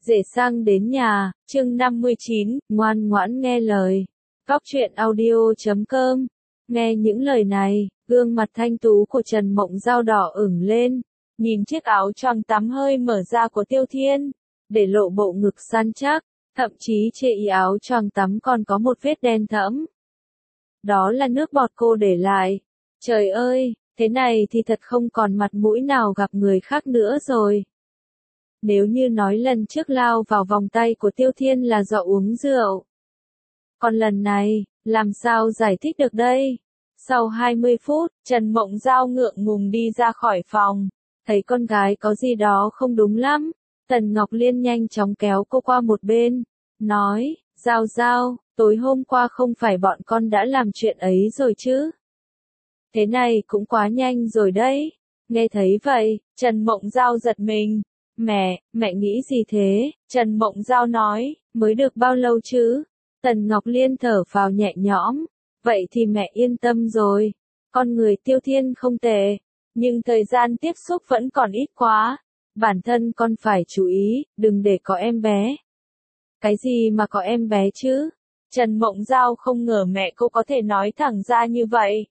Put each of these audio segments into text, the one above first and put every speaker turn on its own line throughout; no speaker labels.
Rể sang đến nhà, chương 59, ngoan ngoãn nghe lời. Góc truyện audio.com. Nghe những lời này, gương mặt thanh tú của Trần Mộng Giao đỏ ửng lên, nhìn chiếc áo choàng tắm hơi mở ra của Tiêu Thiên, để lộ bộ ngực săn chắc, thậm chí trên y áo choàng tắm còn có một vết đen thẫm. Đó là nước bọt cô để lại. Trời ơi, thế này thì thật không còn mặt mũi nào gặp người khác nữa rồi. Nếu như nói lần trước lao vào vòng tay của Tiêu Thiên là do uống rượu. Còn lần này, làm sao giải thích được đây? Sau 20 phút, Trần Mộng Giao ngượng ngùng đi ra khỏi phòng. Thấy con gái có gì đó không đúng lắm. Tần Ngọc Liên nhanh chóng kéo cô qua một bên. Nói, Giao Giao, tối hôm qua không phải bọn con đã làm chuyện ấy rồi chứ? Thế này cũng quá nhanh rồi đấy. Nghe thấy vậy, Trần Mộng Giao giật mình. Mẹ nghĩ gì thế? Trần Mộng Giao nói, mới được bao lâu chứ? Tần Ngọc Liên thở phào nhẹ nhõm. Vậy thì mẹ yên tâm rồi. Con người Tiêu Thiên không tệ, nhưng thời gian tiếp xúc vẫn còn ít quá. Bản thân con phải chú ý, đừng để có em bé. Cái gì mà có em bé chứ? Trần Mộng Giao không ngờ mẹ cô có thể nói thẳng ra như vậy.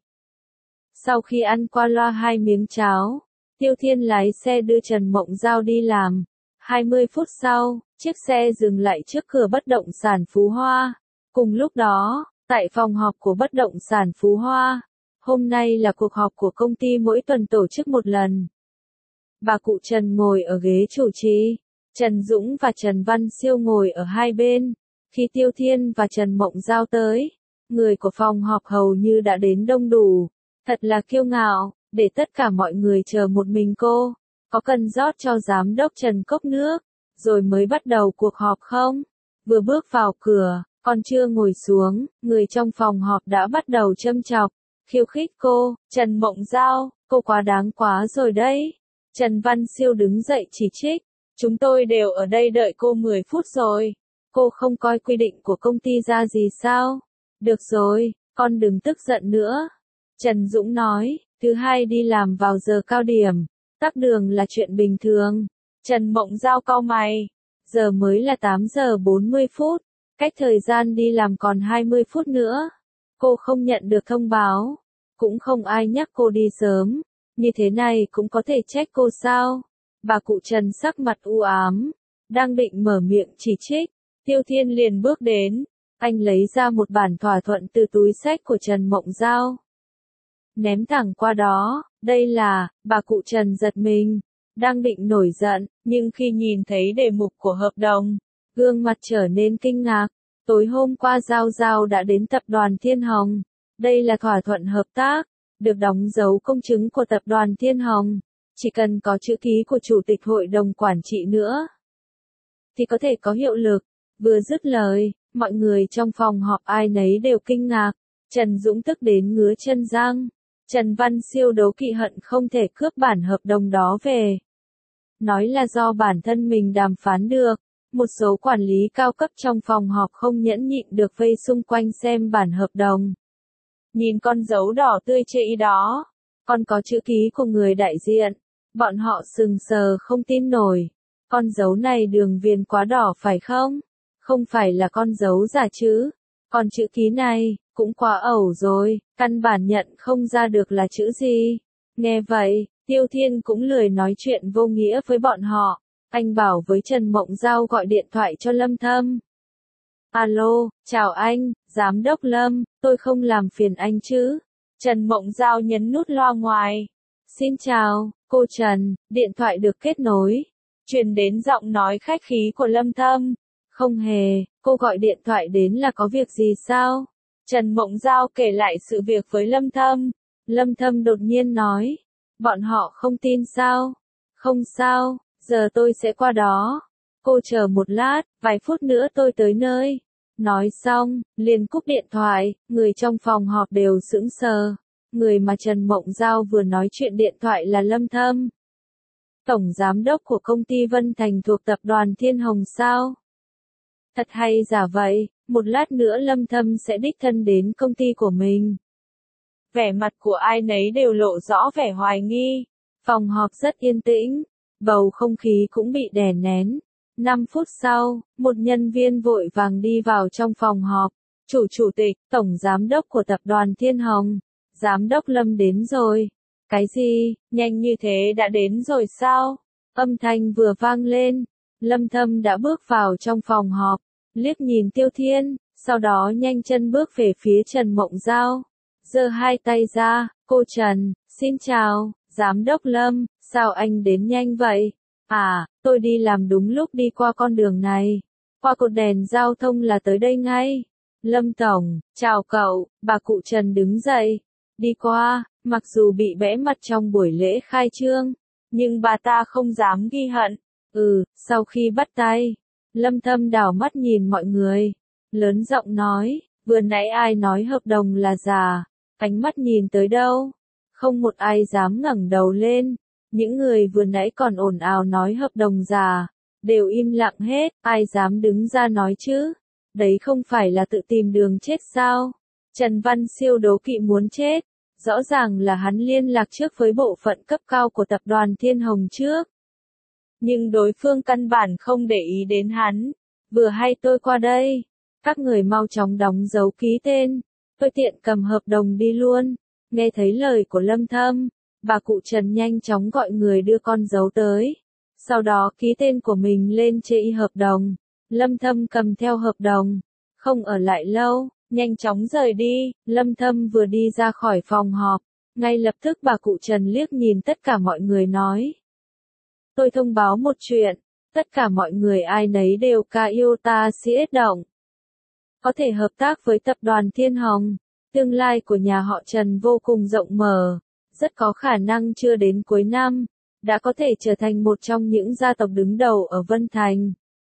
Sau khi ăn qua loa 2 miếng cháo, Tiêu Thiên lái xe đưa Trần Mộng Giao đi làm. 20 phút sau, chiếc xe dừng lại trước cửa bất động sản Phú Hoa. Cùng lúc đó, tại phòng họp của bất động sản Phú Hoa, hôm nay là cuộc họp của công ty mỗi tuần tổ chức một lần. Bà cụ Trần ngồi ở ghế chủ trì, Trần Dũng và Trần Văn Siêu ngồi ở hai bên. Khi Tiêu Thiên và Trần Mộng Giao tới, người của phòng họp hầu như đã đến đông đủ. Thật là kiêu ngạo, để tất cả mọi người chờ một mình cô. Có cần rót cho giám đốc Trần cốc nước, rồi mới bắt đầu cuộc họp không? Vừa bước vào cửa, còn chưa ngồi xuống, người trong phòng họp đã bắt đầu châm chọc, khiêu khích cô. Trần Mộng Giao, cô quá đáng quá rồi đấy. Trần Văn Siêu đứng dậy chỉ trích, chúng tôi đều ở đây đợi cô 10 phút rồi. Cô không coi quy định của công ty ra gì sao? Được rồi, con đừng tức giận nữa. Trần Dũng nói, thứ hai đi làm vào giờ cao điểm, tắc đường là chuyện bình thường. Trần Mộng Giao cau mày, giờ mới là 8 giờ 40 phút, cách thời gian đi làm còn 20 phút nữa. Cô không nhận được thông báo, cũng không ai nhắc cô đi sớm, như thế này cũng có thể trách cô sao? Bà cụ Trần sắc mặt u ám, đang định mở miệng chỉ trích, Tiêu Thiên liền bước đến, anh lấy ra một bản thỏa thuận từ túi xách của Trần Mộng Giao. Ném thẳng qua đó, đây là, bà cụ Trần giật mình, đang định nổi giận, nhưng khi nhìn thấy đề mục của hợp đồng, gương mặt trở nên kinh ngạc. Tối hôm qua Giao Giao đã đến tập đoàn Thiên Hồng, đây là thỏa thuận hợp tác, được đóng dấu công chứng của tập đoàn Thiên Hồng, chỉ cần có chữ ký của chủ tịch hội đồng quản trị nữa, thì có thể có hiệu lực. Vừa dứt lời, mọi người trong phòng họp ai nấy đều kinh ngạc, Trần Dũng tức đến ngứa chân răng. Trần Văn Siêu đố kỵ hận không thể cướp bản hợp đồng đó về. Nói là do bản thân mình đàm phán được, một số quản lý cao cấp trong phòng họp không nhẫn nhịn được vây xung quanh xem bản hợp đồng. Nhìn con dấu đỏ tươi trên đó, còn có chữ ký của người đại diện, bọn họ sừng sờ không tin nổi. Con dấu này đường viền quá đỏ phải không? Không phải là con dấu giả chứ? Còn chữ ký này, cũng quá ẩu rồi, căn bản nhận không ra được là chữ gì. Nghe vậy, Tiêu Thiên cũng lười nói chuyện vô nghĩa với bọn họ. Anh bảo với Trần Mộng Giao gọi điện thoại cho Lâm Thâm. Alo, chào anh, Giám đốc Lâm, tôi không làm phiền anh chứ? Trần Mộng Giao nhấn nút loa ngoài. Xin chào, cô Trần, điện thoại được kết nối. Truyền đến giọng nói khách khí của Lâm Thâm. Không hề, cô gọi điện thoại đến là có việc gì sao? Trần Mộng Giao kể lại sự việc với Lâm Thâm. Lâm Thâm đột nhiên nói, bọn họ không tin sao? Không sao, giờ tôi sẽ qua đó. Cô chờ một lát, vài phút nữa tôi tới nơi. Nói xong, liền cúp điện thoại, người trong phòng họp đều sững sờ. Người mà Trần Mộng Giao vừa nói chuyện điện thoại là Lâm Thâm, tổng giám đốc của công ty Vân Thành thuộc tập đoàn Thiên Hồng sao? Thật hay giả vậy, một lát nữa Lâm Thâm sẽ đích thân đến công ty của mình. Vẻ mặt của ai nấy đều lộ rõ vẻ hoài nghi. Phòng họp rất yên tĩnh, bầu không khí cũng bị đè nén. 5 phút sau, một nhân viên vội vàng đi vào trong phòng họp. Chủ tịch, tổng giám đốc của tập đoàn Thiên Hồng. Giám đốc Lâm đến rồi. Cái gì, nhanh như thế đã đến rồi sao? Âm thanh vừa vang lên. Lâm Thâm đã bước vào trong phòng họp, liếc nhìn Tiêu Thiên, sau đó nhanh chân bước về phía Trần Mộng Giao. Giơ hai tay ra, cô Trần, xin chào, giám đốc Lâm, sao anh đến nhanh vậy? À, tôi đi làm đúng lúc đi qua con đường này. Qua cột đèn giao thông là tới đây ngay. Lâm Tổng, chào cậu, bà cụ Trần đứng dậy. Đi qua, mặc dù bị bẽ mặt trong buổi lễ khai trương, nhưng bà ta không dám ghi hận. Sau khi bắt tay, Lâm Thâm đảo mắt nhìn mọi người. Lớn giọng nói, vừa nãy ai nói hợp đồng là giả, ánh mắt nhìn tới đâu. Không một ai dám ngẩng đầu lên. Những người vừa nãy còn ồn ào nói hợp đồng giả, đều im lặng hết, ai dám đứng ra nói chứ? Đấy không phải là tự tìm đường chết sao? Trần Văn Siêu đố kỵ muốn chết. Rõ ràng là hắn liên lạc trước với bộ phận cấp cao của tập đoàn Thiên Hồng trước. Nhưng đối phương căn bản không để ý đến hắn. Vừa hay tôi qua đây. Các người mau chóng đóng dấu ký tên. Tôi tiện cầm hợp đồng đi luôn. Nghe thấy lời của Lâm Thâm, bà cụ Trần nhanh chóng gọi người đưa con dấu tới. Sau đó ký tên của mình lên trên hợp đồng. Lâm Thâm cầm theo hợp đồng. Không ở lại lâu, nhanh chóng rời đi. Lâm Thâm vừa đi ra khỏi phòng họp. Ngay lập tức bà cụ Trần liếc nhìn tất cả mọi người nói. Tôi thông báo một chuyện. Tất cả mọi người ai nấy đều ca yêu ta siết động. Có thể hợp tác với tập đoàn Thiên Hồng. Tương lai của nhà họ Trần vô cùng rộng mở. Rất có khả năng chưa đến cuối năm, đã có thể trở thành một trong những gia tộc đứng đầu ở Vân Thành.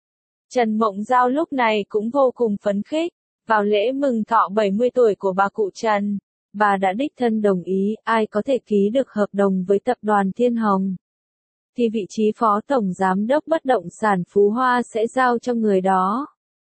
Trần Mộng Giao lúc này cũng vô cùng phấn khích. Vào lễ mừng thọ 70 tuổi của bà cụ Trần, bà đã đích thân đồng ý ai có thể ký được hợp đồng với tập đoàn Thiên Hồng. Thì vị trí phó tổng giám đốc bất động sản Phú Hoa sẽ giao cho người đó.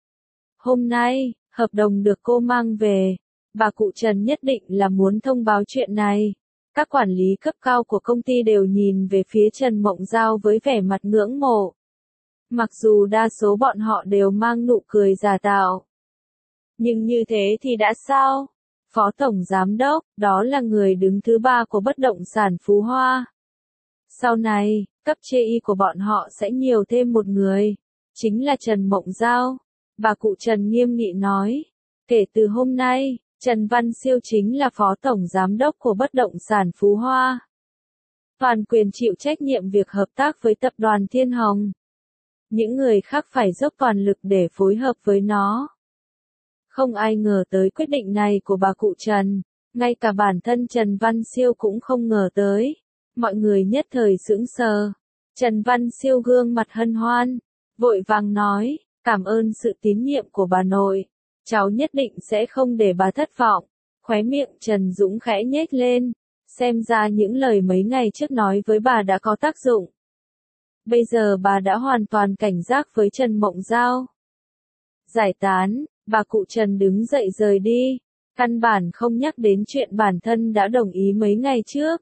Hôm nay, hợp đồng được cô mang về. Bà cụ Trần nhất định là muốn thông báo chuyện này. Các quản lý cấp cao của công ty đều nhìn về phía Trần Mộng Giao với vẻ mặt ngưỡng mộ. Mặc dù đa số bọn họ đều mang nụ cười giả tạo. Nhưng như thế thì đã sao? Phó Tổng Giám Đốc, đó là người đứng thứ 3 của bất động sản Phú Hoa. Sau này, cấp chê y của bọn họ sẽ nhiều thêm một người. Chính là Trần Mộng Giao. Bà cụ Trần nghiêm nghị nói. Kể từ hôm nay, Trần Văn Siêu chính là Phó Tổng Giám Đốc của bất động sản Phú Hoa. Toàn quyền chịu trách nhiệm việc hợp tác với tập đoàn Thiên Hồng. Những người khác phải dốc toàn lực để phối hợp với nó. Không ai ngờ tới quyết định này của bà cụ Trần. Ngay cả bản thân Trần Văn Siêu cũng không ngờ tới. Mọi người nhất thời sững sờ. Trần Văn Siêu gương mặt hân hoan. Vội vàng nói, cảm ơn sự tín nhiệm của bà nội. Cháu nhất định sẽ không để bà thất vọng. Khóe miệng Trần Dũng khẽ nhếch lên. Xem ra những lời mấy ngày trước nói với bà đã có tác dụng. Bây giờ bà đã hoàn toàn cảnh giác với Trần Mộng Giao. Giải tán, bà cụ Trần đứng dậy rời đi. Căn bản không nhắc đến chuyện bản thân đã đồng ý mấy ngày trước.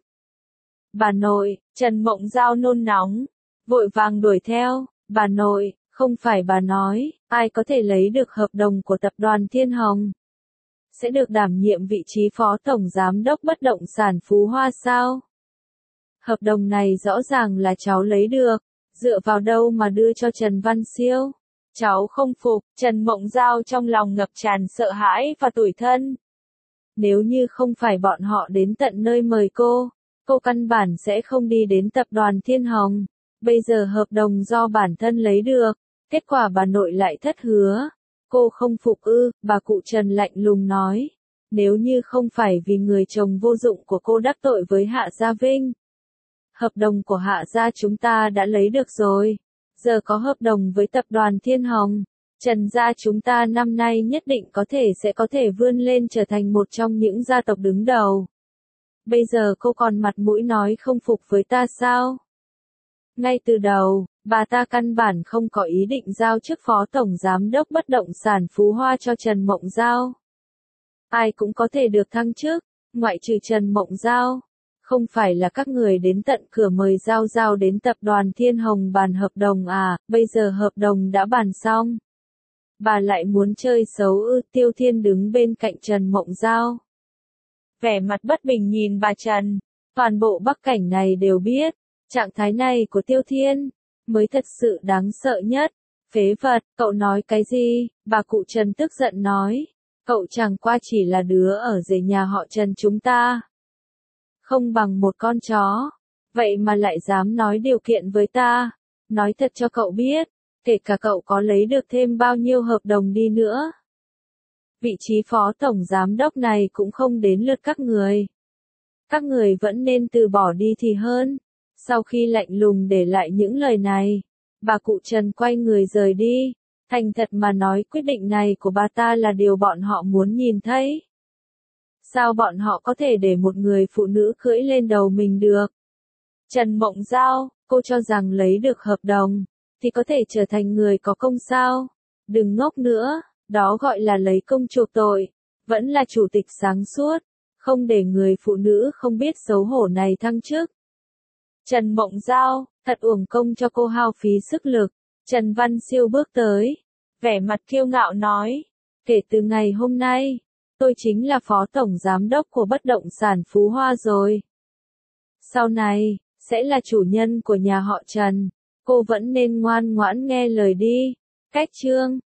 Bà nội, Trần Mộng Giao nôn nóng. Vội vàng đuổi theo. Bà nội, không phải bà nói, ai có thể lấy được hợp đồng của tập đoàn Thiên Hồng sẽ được đảm nhiệm vị trí phó tổng giám đốc bất động sản Phú Hoa sao? Hợp đồng này rõ ràng là cháu lấy được, dựa vào đâu mà đưa cho Trần Văn Siêu? Cháu không phục. Trần Mộng Giao trong lòng ngập tràn sợ hãi và tủi thân. Nếu như không phải bọn họ đến tận nơi mời cô căn bản sẽ không đi đến tập đoàn Thiên Hồng. Bây giờ hợp đồng do bản thân lấy được, kết quả bà nội lại thất hứa. Cô không phục ư? Bà cụ Trần lạnh lùng nói. Nếu như không phải vì người chồng vô dụng của cô đắc tội với Hạ Gia Vinh, hợp đồng của Hạ Gia chúng ta đã lấy được rồi. Giờ có hợp đồng với tập đoàn Thiên Hồng, Trần gia chúng ta năm nay nhất định sẽ có thể vươn lên trở thành một trong những gia tộc đứng đầu. Bây giờ cô còn mặt mũi nói không phục với ta sao? Ngay từ đầu, bà ta căn bản không có ý định giao chức phó tổng giám đốc bất động sản Phú Hoa cho Trần Mộng Giao. Ai cũng có thể được thăng chức, ngoại trừ Trần Mộng Giao. Không phải là các người đến tận cửa mời Giao Giao đến tập đoàn Thiên Hồng bàn hợp đồng à, bây giờ hợp đồng đã bàn xong. Bà lại muốn chơi xấu ư? Tiêu Thiên đứng bên cạnh Trần Mộng Giao. Vẻ mặt bất bình nhìn bà Trần, toàn bộ Bắc Cảnh này đều biết, trạng thái này của Tiêu Thiên, mới thật sự đáng sợ nhất. Phế vật, cậu nói cái gì? Bà cụ Trần tức giận nói, cậu chẳng qua chỉ là đứa ở rể nhà họ Trần chúng ta. Không bằng một con chó, vậy mà lại dám nói điều kiện với ta. Nói thật cho cậu biết, kể cả cậu có lấy được thêm bao nhiêu hợp đồng đi nữa, vị trí phó tổng giám đốc này cũng không đến lượt các người. Các người vẫn nên từ bỏ đi thì hơn. Sau khi lạnh lùng để lại những lời này, bà cụ Trần quay người rời đi. Thành thật mà nói, quyết định này của bà ta là điều bọn họ muốn nhìn thấy. Sao bọn họ có thể để một người phụ nữ cưỡi lên đầu mình được? Trần Mộng Giao, cô cho rằng lấy được hợp đồng thì có thể trở thành người có công sao? Đừng ngốc nữa, đó gọi là lấy công chuộc tội. Vẫn là chủ tịch sáng suốt, không để người phụ nữ không biết xấu hổ này thăng chức. Trần Mộng Giao, thật uổng công cho cô hao phí sức lực. Trần Văn Siêu bước tới, vẻ mặt kiêu ngạo nói, kể từ ngày hôm nay, tôi chính là phó tổng giám đốc của bất động sản Phú Hoa rồi. Sau này, sẽ là chủ nhân của nhà họ Trần, cô vẫn nên ngoan ngoãn nghe lời đi. Cách chương